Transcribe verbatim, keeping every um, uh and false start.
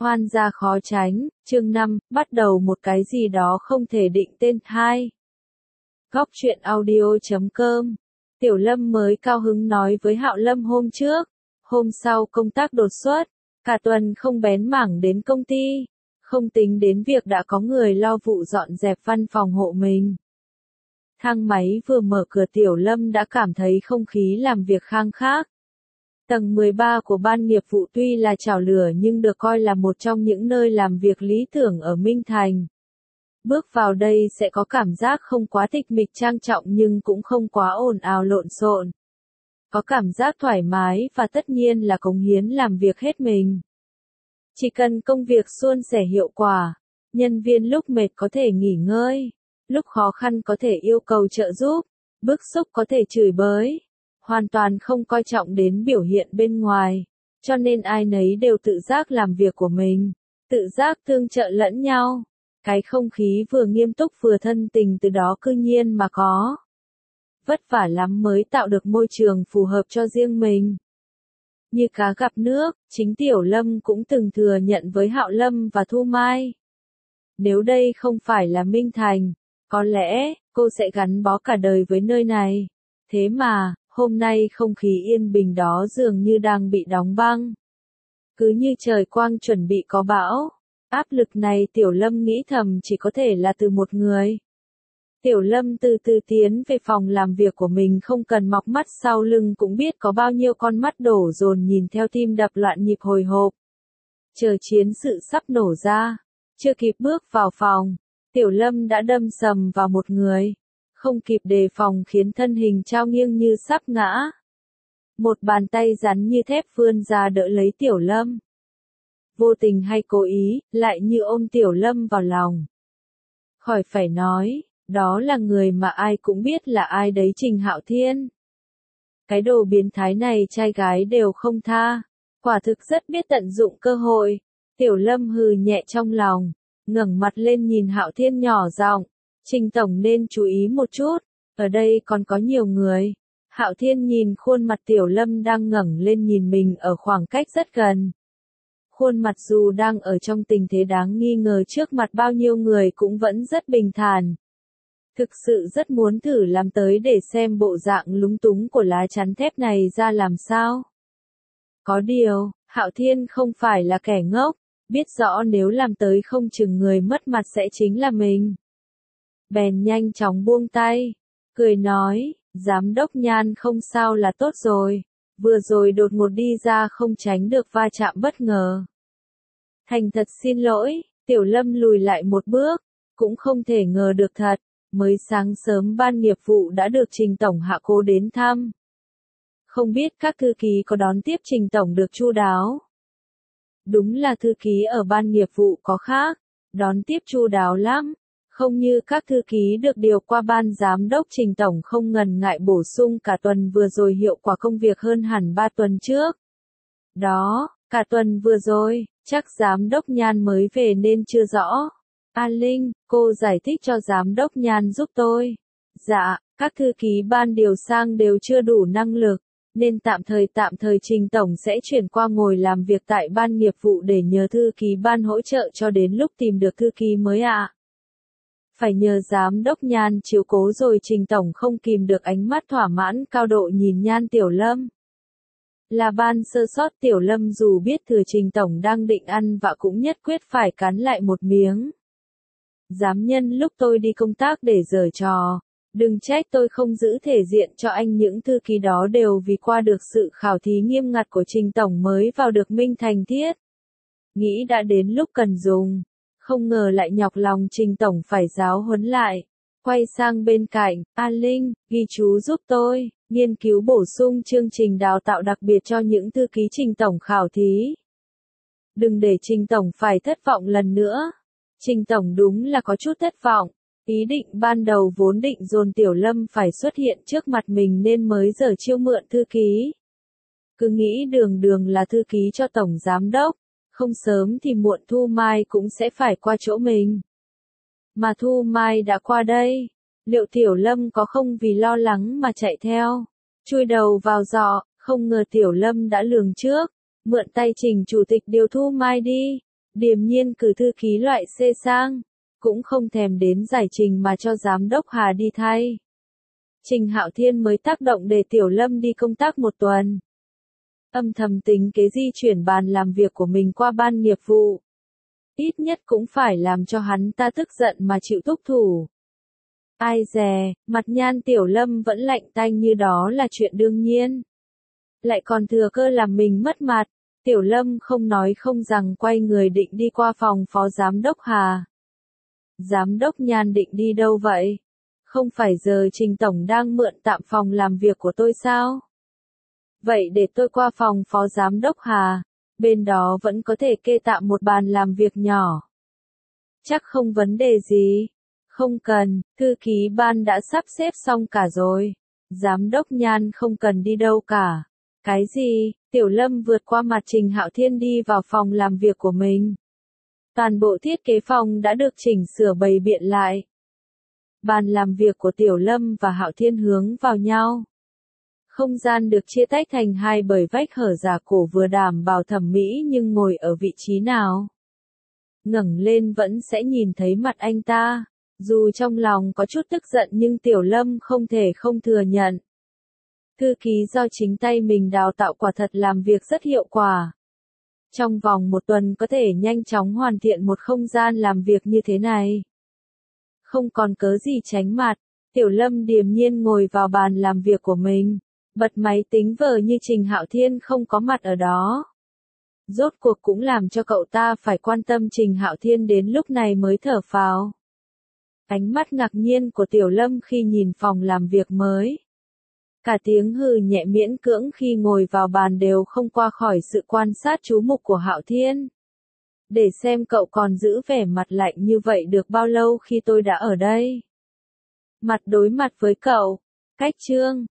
Oan gia khó tránh, chương năm, bắt đầu một cái gì đó không thể định tên. Hai. Góc truyện audio chấm com. Tiểu Lâm mới cao hứng nói với Hạo Lâm hôm trước, hôm sau công tác đột xuất, cả tuần không bén mảng đến công ty, không tính đến việc đã có người lo vụ dọn dẹp văn phòng hộ mình. Thang máy vừa mở cửa Tiểu Lâm đã cảm thấy không khí làm việc khang khác. Tầng mười ba của ban nghiệp vụ tuy là chảo lửa nhưng được coi là một trong những nơi làm việc lý tưởng ở Minh Thành. Bước vào đây sẽ có cảm giác không quá tịch mịch trang trọng nhưng cũng không quá ồn ào lộn xộn. Có cảm giác thoải mái và tất nhiên là cống hiến làm việc hết mình. Chỉ cần công việc suôn sẻ hiệu quả, nhân viên lúc mệt có thể nghỉ ngơi, lúc khó khăn có thể yêu cầu trợ giúp, bức xúc có thể chửi bới. Hoàn toàn không coi trọng đến biểu hiện bên ngoài, cho nên ai nấy đều tự giác làm việc của mình, tự giác tương trợ lẫn nhau. Cái không khí vừa nghiêm túc vừa thân tình từ đó cư nhiên mà có. Vất vả lắm mới tạo được môi trường phù hợp cho riêng mình. Như cá gặp nước, chính Tiểu Lâm cũng từng thừa nhận với Hạo Lâm và Thu Mai. Nếu đây không phải là Minh Thành, có lẽ cô sẽ gắn bó cả đời với nơi này. Thế mà, hôm nay không khí yên bình đó dường như đang bị đóng băng. Cứ như trời quang chuẩn bị có bão. Áp lực này Tiểu Lâm nghĩ thầm chỉ có thể là từ một người. Tiểu Lâm từ từ tiến về phòng làm việc của mình, không cần mọc mắt sau lưng cũng biết có bao nhiêu con mắt đổ dồn nhìn theo, tim đập loạn nhịp hồi hộp. Chờ chiến sự sắp nổ ra. Chưa kịp bước vào phòng, Tiểu Lâm đã đâm sầm vào một người. Không kịp đề phòng khiến thân hình trao nghiêng như sắp ngã. Một bàn tay rắn như thép vươn ra đỡ lấy Tiểu Lâm. Vô tình hay cố ý, lại như ôm Tiểu Lâm vào lòng. Khỏi phải nói, đó là người mà ai cũng biết là ai đấy, Trình Hạo Thiên. Cái đồ biến thái này trai gái đều không tha, quả thực rất biết tận dụng cơ hội. Tiểu Lâm hừ nhẹ trong lòng, ngẩng mặt lên nhìn Hạo Thiên nhỏ giọng. Trình tổng nên chú ý một chút, ở đây còn có nhiều người. Hạo Thiên nhìn khuôn mặt Tiểu Lâm đang ngẩng lên nhìn mình ở khoảng cách rất gần. Khuôn mặt dù đang ở trong tình thế đáng nghi ngờ trước mặt bao nhiêu người cũng vẫn rất bình thản. Thực sự rất muốn thử làm tới để xem bộ dạng lúng túng của lá chắn thép này ra làm sao. Có điều, Hạo Thiên không phải là kẻ ngốc, biết rõ nếu làm tới không chừng người mất mặt sẽ chính là mình. Bèn nhanh chóng buông tay, cười nói, giám đốc Nhan không sao là tốt rồi, vừa rồi đột ngột đi ra không tránh được va chạm bất ngờ. Thành thật xin lỗi, Tiểu Lâm lùi lại một bước, cũng không thể ngờ được thật, mới sáng sớm ban nghiệp vụ đã được Trình tổng hạ cố đến thăm. Không biết các thư ký có đón tiếp Trình tổng được chu đáo. Đúng là thư ký ở ban nghiệp vụ có khác, đón tiếp chu đáo lắm. Không như các thư ký được điều qua ban giám đốc, Trình tổng không ngần ngại bổ sung cả tuần vừa rồi hiệu quả công việc hơn hẳn ba tuần trước. Đó, cả tuần vừa rồi, chắc giám đốc Nhan mới về nên chưa rõ. A Linh, cô giải thích cho giám đốc Nhan giúp tôi. Dạ, các thư ký ban điều sang đều chưa đủ năng lực, nên tạm thời tạm thời Trình tổng sẽ chuyển qua ngồi làm việc tại ban nghiệp vụ để nhờ thư ký ban hỗ trợ cho đến lúc tìm được thư ký mới ạ. À. Phải nhờ giám đốc Nhan chiếu cố rồi. Trình tổng không kìm được ánh mắt thỏa mãn cao độ nhìn Nhan Tiểu Lâm. Là ban sơ sót, Tiểu Lâm dù biết thừa Trình tổng đang định ăn vạ cũng nhất quyết phải cắn lại một miếng. Dám nhân lúc tôi đi công tác để giở trò, đừng trách tôi không giữ thể diện cho anh. Những thư ký đó đều vì qua được sự khảo thí nghiêm ngặt của Trình tổng mới vào được Minh Thành thiết. Nghĩ đã đến lúc cần dùng, không ngờ lại nhọc lòng Trình tổng phải giáo huấn lại. Quay sang bên cạnh, A Linh, ghi chú giúp tôi, nghiên cứu bổ sung chương trình đào tạo đặc biệt cho những thư ký Trình tổng khảo thí. Đừng để Trình tổng phải thất vọng lần nữa. Trình tổng đúng là có chút thất vọng. Ý định ban đầu vốn định dồn Tiểu Lâm phải xuất hiện trước mặt mình nên mới giờ chiêu mượn thư ký. Cứ nghĩ đường đường là thư ký cho tổng giám đốc, không sớm thì muộn Thu Mai cũng sẽ phải qua chỗ mình. Mà Thu Mai đã qua đây, liệu Tiểu Lâm có không vì lo lắng mà chạy theo, chui đầu vào giọ? Không ngờ Tiểu Lâm đã lường trước, mượn tay Trình chủ tịch điều Thu Mai đi. Điềm nhiên cử thư ký loại C sang, cũng không thèm đến giải trình mà cho giám đốc Hà đi thay. Trình Hạo Thiên mới tác động để Tiểu Lâm đi công tác một tuần. Âm thầm tính kế di chuyển bàn làm việc của mình qua ban nghiệp vụ. Ít nhất cũng phải làm cho hắn ta tức giận mà chịu thúc thủ. Ai dè, mặt nhan Tiểu Lâm vẫn lạnh tanh như đó là chuyện đương nhiên. Lại còn thừa cơ làm mình mất mặt. Tiểu Lâm không nói không rằng quay người định đi qua phòng phó giám đốc Hà. Giám đốc Nhan định đi đâu vậy? Không phải giờ Trình Tổng đang mượn tạm phòng làm việc của tôi sao? Vậy để tôi qua phòng phó giám đốc Hà, bên đó vẫn có thể kê tạm một bàn làm việc nhỏ. Chắc không vấn đề gì. Không cần, thư ký ban đã sắp xếp xong cả rồi. Giám đốc Nhan không cần đi đâu cả. Cái gì? Tiểu Lâm vượt qua mặt Trình Hạo Thiên đi vào phòng làm việc của mình. Toàn bộ thiết kế phòng đã được chỉnh sửa bày biện lại. Bàn làm việc của Tiểu Lâm và Hạo Thiên hướng vào nhau. Không gian được chia tách thành hai bởi vách hở giả cổ vừa đảm bảo thẩm mỹ nhưng ngồi ở vị trí nào. Ngẩng lên vẫn sẽ nhìn thấy mặt anh ta. Dù trong lòng có chút tức giận nhưng Tiểu Lâm không thể không thừa nhận. Thư ký do chính tay mình đào tạo quả thật làm việc rất hiệu quả. Trong vòng một tuần có thể nhanh chóng hoàn thiện một không gian làm việc như thế này. Không còn cớ gì tránh mặt, Tiểu Lâm điềm nhiên ngồi vào bàn làm việc của mình, bật máy tính vờ như Trình Hạo Thiên không có mặt ở đó. Rốt cuộc cũng làm cho cậu ta phải quan tâm Trình Hạo Thiên đến lúc này mới thở phào. Ánh mắt ngạc nhiên của Tiểu Lâm khi nhìn phòng làm việc mới. Cả tiếng hừ nhẹ miễn cưỡng khi ngồi vào bàn đều không qua khỏi sự quan sát chú mục của Hạo Thiên. Để xem cậu còn giữ vẻ mặt lạnh như vậy được bao lâu khi tôi đã ở đây. Mặt đối mặt với cậu. Cách chương.